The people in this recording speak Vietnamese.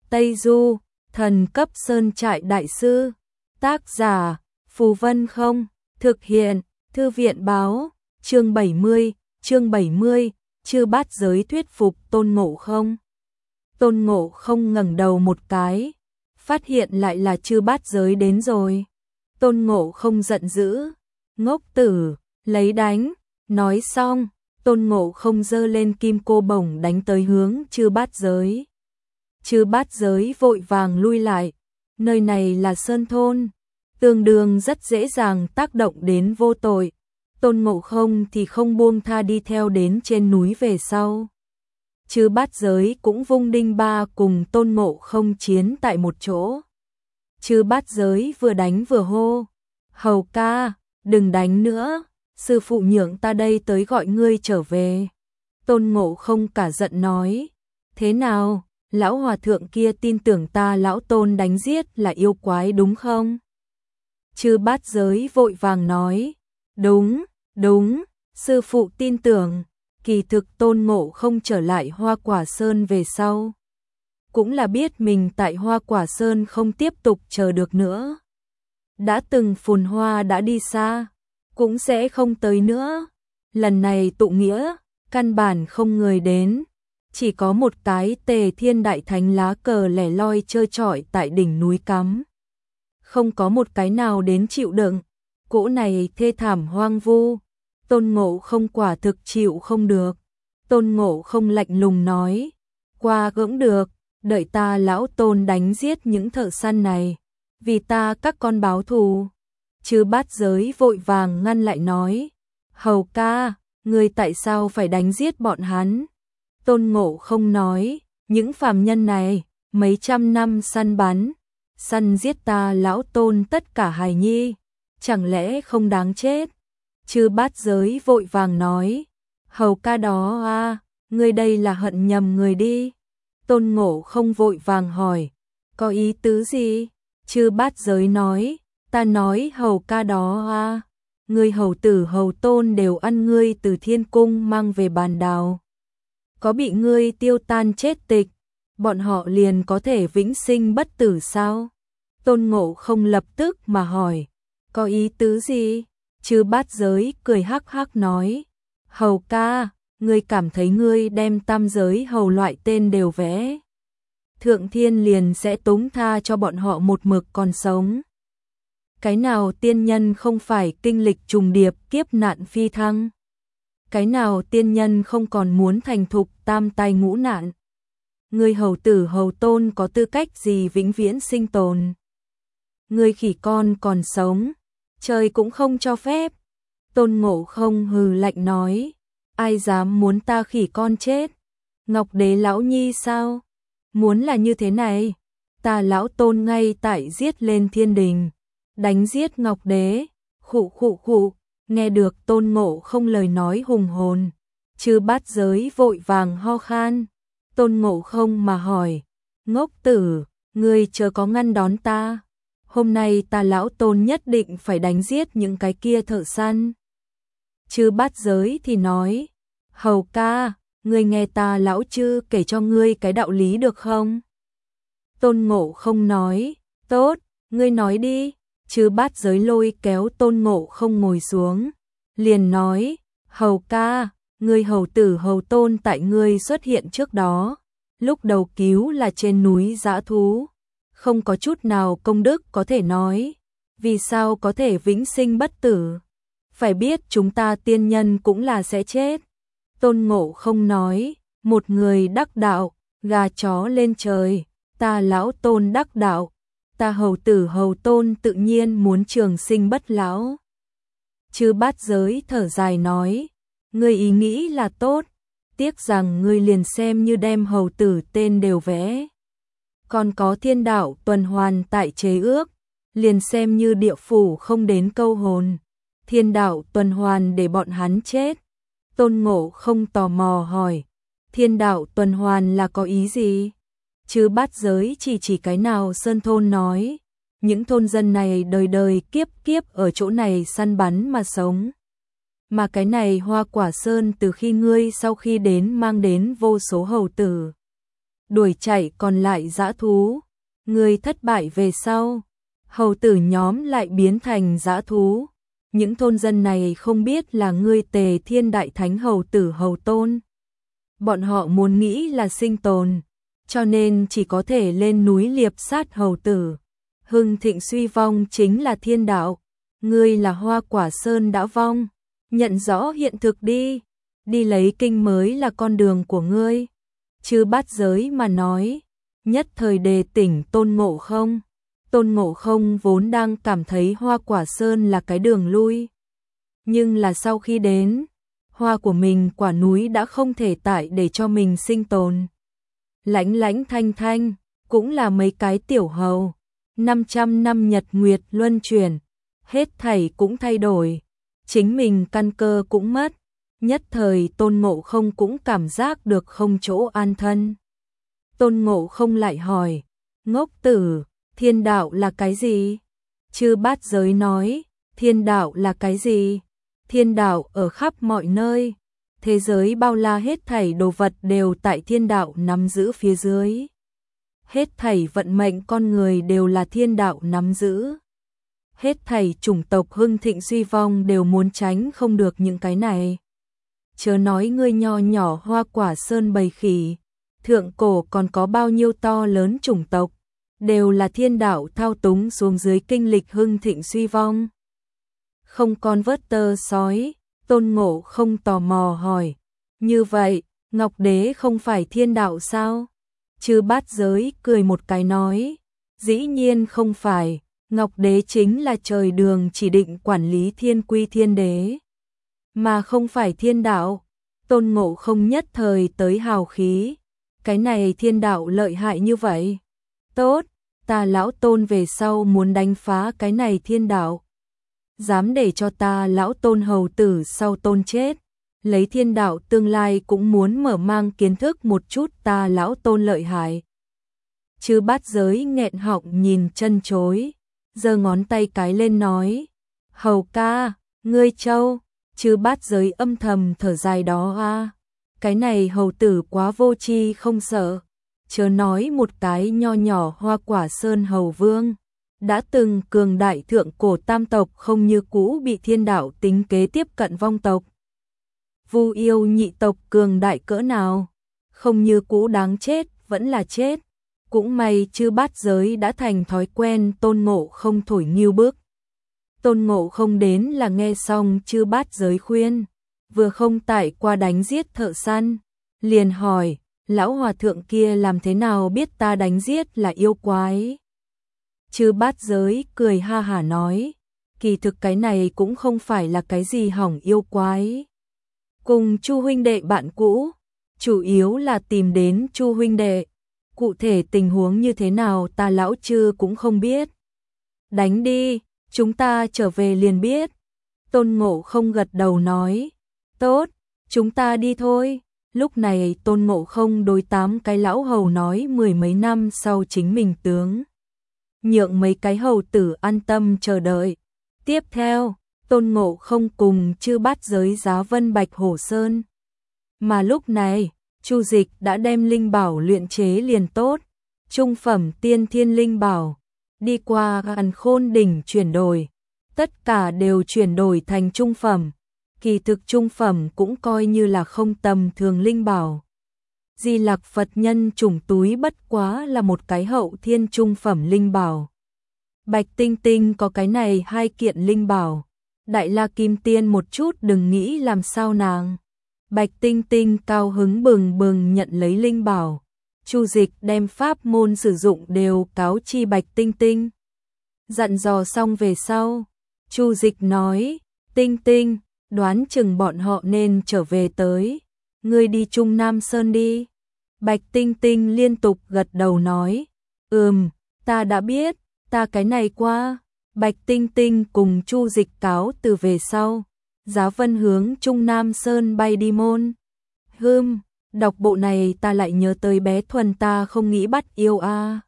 Tây Du, thần cấp sơn trại đại sư. Tác giả, Phù Vân Không. Thực hiện, Thư viện báo. Chương 70, Chư Bát Giới thuyết phục Tôn Ngộ Không. Tôn Ngộ Không ngẩng đầu một cái, phát hiện lại là Chư Bát Giới đến rồi. Tôn Ngộ Không giận dữ, ngốc tử, lấy đánh. Nói xong, Tôn Ngộ Không giơ lên kim cô bổng đánh tới hướng Chư Bát Giới. Chư Bát Giới vội vàng lui lại, nơi này là sơn thôn, tương đương rất dễ dàng tác động đến vô tội. Tôn Ngộ Không thì không buông tha đi theo đến trên núi về sau. Chư Bát Giới cũng vung đinh ba cùng Tôn Ngộ Không chiến tại một chỗ. Chư Bát Giới vừa đánh vừa hô, hầu ca, đừng đánh nữa, sư phụ nhượng ta đây tới gọi ngươi trở về. Tôn Ngộ Không cả giận nói, thế nào, lão hòa thượng kia tin tưởng ta lão Tôn đánh giết là yêu quái đúng không? Chư Bát Giới vội vàng nói, đúng, sư phụ tin tưởng. Kỳ thực Tôn Ngộ Không trở lại Hoa Quả Sơn về sau, cũng là biết mình tại Hoa Quả Sơn không tiếp tục chờ được nữa. Đã từng phồn hoa đã đi xa, cũng sẽ không tới nữa. Lần này tụ nghĩa, căn bản không người đến, chỉ có một cái Tề Thiên Đại Thánh lá cờ lẻ loi trơ trọi tại đỉnh núi cắm. Không có một cái nào đến chịu đựng, cỗ này thê thảm hoang vu. Tôn Ngộ Không quả thực chịu không được. Tôn Ngộ Không lạnh lùng nói, qua cũng được, đợi ta lão Tôn đánh giết những thợ săn này, vì ta các con báo thù. Chư Bát Giới vội vàng ngăn lại nói, hầu ca, ngươi tại sao phải đánh giết bọn hắn? Tôn Ngộ Không nói, những phàm nhân này, mấy trăm năm săn bắn, săn giết ta lão Tôn tất cả hài nhi, chẳng lẽ không đáng chết? Chư Bát Giới vội vàng nói, hầu ca đó à, ngươi đây là hận nhầm người đi. Tôn Ngộ Không vội vàng hỏi, có ý tứ gì? Chư Bát Giới nói, ta nói hầu ca đó à, ngươi hầu tử hầu tôn đều ăn ngươi từ thiên cung mang về bàn đào. Có bị ngươi tiêu tan chết tịch, bọn họ liền có thể vĩnh sinh bất tử sao? Tôn Ngộ Không lập tức mà hỏi, có ý tứ gì? Chư Bát Giới cười hắc hắc nói, hầu ca, ngươi cảm thấy ngươi đem tam giới hầu loại tên đều vẽ, Thượng Thiên liền sẽ tống tha cho bọn họ một mực còn sống. Cái nào tiên nhân không phải kinh lịch trùng điệp kiếp nạn phi thăng? Cái nào tiên nhân không còn muốn thành thục tam tai ngũ nạn? Ngươi hầu tử hầu tôn có tư cách gì vĩnh viễn sinh tồn? Ngươi khỉ con còn sống, trời cũng không cho phép. Tôn Ngộ Không hừ lạnh nói, ai dám muốn ta khỉ con chết? Ngọc Đế lão nhi sao? Muốn là như thế này, ta lão Tôn ngay tại giết lên thiên đình, đánh giết Ngọc Đế. Khụ, nghe được Tôn Ngộ Không lời nói hùng hồn, Chư Bát Giới vội vàng ho khan. Tôn Ngộ Không mà hỏi, ngốc tử, ngươi chớ có ngăn đón ta, hôm nay ta lão Tôn nhất định phải đánh giết những cái kia thợ săn. Chư Bát Giới thì nói, hầu ca, ngươi nghe ta lão chư kể cho ngươi cái đạo lý được không? Tôn Ngộ Không nói, tốt, ngươi nói đi. Chư Bát Giới lôi kéo Tôn Ngộ Không ngồi xuống, liền nói, hầu ca, ngươi hầu tử hầu tôn tại ngươi xuất hiện trước đó, lúc đầu cứu là trên núi dã thú, không có chút nào công đức có thể nói, vì sao có thể vĩnh sinh bất tử? Phải biết chúng ta tiên nhân cũng là sẽ chết. Tôn Ngộ Không nói, một người đắc đạo, gà chó lên trời, ta lão Tôn đắc đạo, ta hầu tử hầu tôn tự nhiên muốn trường sinh bất lão. Chư Bát Giới thở dài nói, ngươi ý nghĩ là tốt, tiếc rằng ngươi liền xem như đem hầu tử tên đều vẽ. Còn có thiên đạo tuần hoàn tại chế ước, liền xem như địa phủ không đến câu hồn, thiên đạo tuần hoàn để bọn hắn chết. Tôn Ngộ Không tò mò hỏi, thiên đạo tuần hoàn là có ý gì? Chư Bát Giới chỉ cái nào sơn thôn nói, những thôn dân này đời đời kiếp kiếp ở chỗ này săn bắn mà sống. Mà cái này Hoa Quả Sơn từ khi ngươi sau khi đến mang đến vô số hầu tử. đuổi chạy còn lại dã thú. Ngươi thất bại về sau, hầu tử nhóm lại biến thành dã thú. Những thôn dân này không biết là ngươi Tề Thiên Đại Thánh hầu tử hầu tôn. Bọn họ muốn nghĩ là sinh tồn, cho nên chỉ có thể lên núi liệp sát hầu tử. Hưng thịnh suy vong chính là thiên đạo, ngươi là Hoa Quả Sơn đã vong, nhận rõ hiện thực đi, đi lấy kinh mới là con đường của ngươi. Chư Bát Giới mà nói, nhất thời đề tỉnh Tôn Ngộ Không. Tôn Ngộ Không vốn đang cảm thấy Hoa Quả Sơn là cái đường lui. Nhưng là sau khi đến, hoa của mình quả núi đã không thể tại để cho mình sinh tồn. Lãnh Lãnh Thanh Thanh, cũng là mấy cái tiểu hầu. 500 năm nhật nguyệt luân chuyển, hết thảy cũng thay đổi. Chính mình căn cơ cũng mất. Nhất thời Tôn Ngộ Không cũng cảm giác được không chỗ an thân. Tôn Ngộ Không lại hỏi, ngốc tử, thiên đạo là cái gì? Chư Bát Giới nói, thiên đạo là cái gì? Thiên đạo ở khắp mọi nơi. Thế giới bao la hết thảy đồ vật đều tại thiên đạo nắm giữ phía dưới. Hết thảy vận mệnh con người đều là thiên đạo nắm giữ. Hết thảy chủng tộc hưng thịnh suy vong đều muốn tránh không được những cái này. Chớ nói ngươi nho nhỏ Hoa Quả Sơn bầy khỉ, thượng cổ còn có bao nhiêu to lớn chủng tộc, đều là thiên đạo thao túng xuống dưới kinh lịch hưng thịnh suy vong. Không con vớt tơ sói, Tôn Ngộ Không tò mò hỏi, như vậy, Ngọc Đế không phải thiên đạo sao? Chư Bát Giới cười một cái nói, dĩ nhiên không phải, Ngọc Đế chính là trời đường chỉ định quản lý thiên quy thiên đế, mà không phải thiên đạo. Tôn Ngộ Không nhất thời tới hào khí, cái này thiên đạo lợi hại như vậy. Tốt, ta lão Tôn về sau muốn đánh phá cái này thiên đạo. Dám để cho ta lão Tôn hầu tử sau Tôn chết, lấy thiên đạo tương lai cũng muốn mở mang kiến thức một chút ta lão Tôn lợi hại. Chư Bát Giới nghẹn họng nhìn chân chối, giơ ngón tay cái lên nói, hầu ca, ngươi trâu. Chư Bát Giới âm thầm thở dài đó a, cái này hầu tử quá vô tri không sợ. Chớ nói một cái nho nhỏ Hoa Quả Sơn hầu vương, đã từng cường đại thượng cổ tam tộc không như cũ bị thiên đạo tính kế tiếp cận vong tộc. Vu yêu nhị tộc cường đại cỡ nào, không như cũ đáng chết, vẫn là chết. Cũng may Chư Bát Giới đã thành thói quen Tôn Ngộ Không thổi nghiêu bức. Tôn Ngộ Không đến là nghe xong Chư Bát Giới khuyên, vừa không tải qua đánh giết thợ săn, liền hỏi, lão hòa thượng kia làm thế nào biết ta đánh giết là yêu quái? Chư Bát Giới cười ha hả nói, kỳ thực cái này cũng không phải là cái gì hỏng yêu quái. Cùng Chu huynh đệ bạn cũ, chủ yếu là tìm đến Chu huynh đệ, cụ thể tình huống như thế nào ta lão Chư cũng không biết. Đánh đi, chúng ta trở về liền biết. Tôn Ngộ Không gật đầu nói, tốt, chúng ta đi thôi. Lúc này Tôn Ngộ Không đối 8 cái lão hầu nói 10 mấy năm sau chính mình tướng, nhượng mấy cái hầu tử an tâm chờ đợi. Tiếp theo, Tôn Ngộ Không cùng Chư Bát Giới giá Vân Bạch Hổ Sơn. Mà lúc này, Chu Dịch đã đem linh bảo luyện chế liền tốt, trung phẩm tiên thiên linh bảo, đi qua Càn Khôn đỉnh chuyển đổi, tất cả đều chuyển đổi thành trung phẩm. Kỳ thực trung phẩm cũng coi như là không tầm thường linh bảo. Di Lặc Phật nhân trùng túi bất quá là một cái hậu thiên trung phẩm linh bảo. Bạch Tinh Tinh có cái này 2 kiện linh bảo. Đại La Kim Tiên một chút đừng nghĩ làm sao nàng. Bạch Tinh Tinh cao hứng bừng bừng nhận lấy linh bảo. Chu Dịch đem pháp môn sử dụng đều cáo chi Bạch Tinh Tinh. Dặn dò xong về sau, Chu Dịch nói, Tinh Tinh, đoán chừng bọn họ nên trở về tới, ngươi đi Trung Nam Sơn đi. Bạch Tinh Tinh liên tục gật đầu nói, ta đã biết, ta cái này qua. Bạch Tinh Tinh cùng Chu Dịch cáo từ về sau, Giá Vân hướng Trung Nam Sơn bay đi môn. Đọc bộ này ta lại nhớ tới bé Thuần ta không nghĩ bắt yêu a.